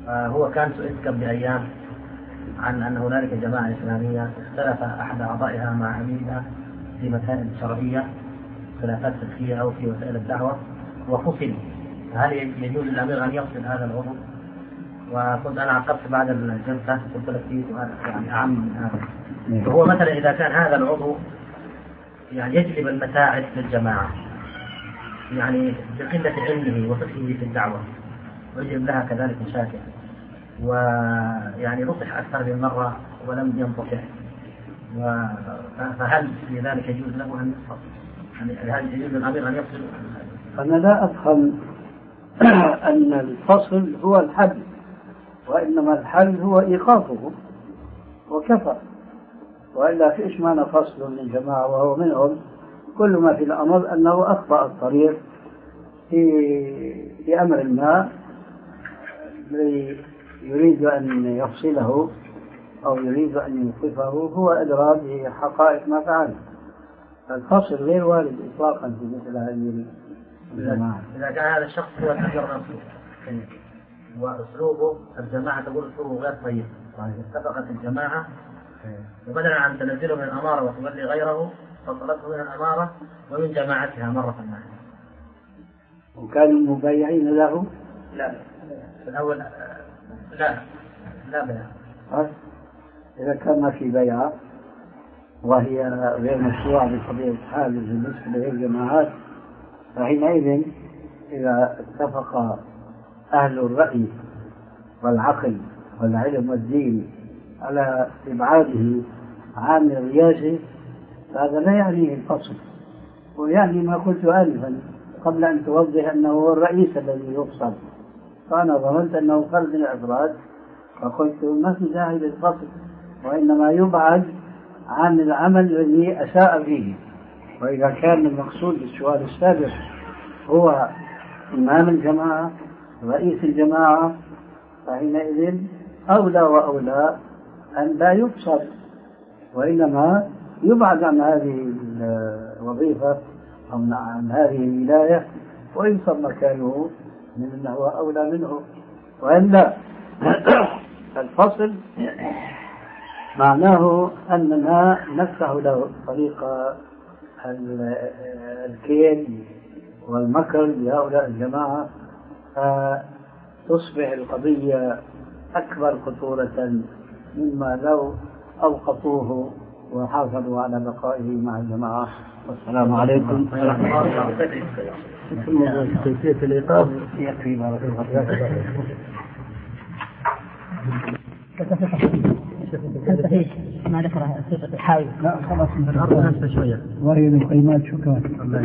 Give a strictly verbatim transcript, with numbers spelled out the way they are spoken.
هو كان سئلت قبل أيام عن أن هنالك جماعة إسلامية اختلف أحد أعضائها مع عميدها في مسائل شرعية، خلافات فقهية أو في وسائل الدعوة، وفصل. هل يجوز للأمير أن يفصل هذا العضو؟ وكنت أنا عقبت بعد الجلسة قلت لك فيه سؤال يعني أعم من هذا. فهو مثلا إذا كان هذا العضو يعني يجلب المساعد للجماعة يعني بقلة علمه وفقهه في الدعوة ويجلب لها كذلك مشاكل، ويعني نصح أكثر من مرة ولم ينتصح، فهل في ذلك يجوز له أن يفصل؟ يعني هل يجوز للأمير أن يفصل؟ أنا لا أفهم أن الفصل هو الحل، وإنما الحل هو إيقافه وكفى، وإلا في إيش معنى فصل من جماعة وهو منهم؟ كل ما في الأمر أنه أخطأ الطريق في في أمر ما يريد أن يفصله أو يريد أن يوقفه، هو أدرى بحقائق ما فعله. فالفصل غير وارد إطلاقا في مثل هذه الجماعة. إذا كان هذا الشخص هو الأمير نفسه وأسلوبه الجماعة تقول أسلوبه غير طيب، اتفقت الجماعة وبدلا عن تنزله من الأمارة وتولي غيره فصلته من الأمارة ومن جماعتها مرة ثانية. وكانوا مبايعين له؟ لا في الأول لا لا بيع. إذا كان ما في بيعة وهي غير مشروعة بطبيعة الحال بالنسبة للجماعات، فحينئذ إذا اتفق أهل الرأي والعقل والعلم والدين على إبعاده عن الرياسة فهذا لا يعني الفصل، ويعني ما قلت آنفا قبل أن توضح أنه هو الرئيس الذي يفصل، فأنا ظننت أنه فرد من الأفراد فقلت ما في داعي للفصل، وإنما يبعد عن العمل الذي أساء فيه. وإذا كان المقصود بالسؤال السابق هو إمام الجماعة رئيس الجماعة فحينئذ أولى وأولى أن لا يفصل، وإنما يبعد عن هذه الوظيفة أو عن هذه الولاية وينصب مكانه من أنه أولى منه. وإلا الفصل معناه أننا نفتح له طريق الكيد والمكر لهؤلاء الجماعة، فتصبح القضية أكبر خطورة مما لو أوقفوه وحافظوا على بقائه مع الجماعة. والسلام عليكم ورحمة الله وبركاته. كيفية الإيقاف يكفي بارك الله فيك. ما ذكره حاول. لا خلاص من الأرض شوية وهي القيمات. شكرا.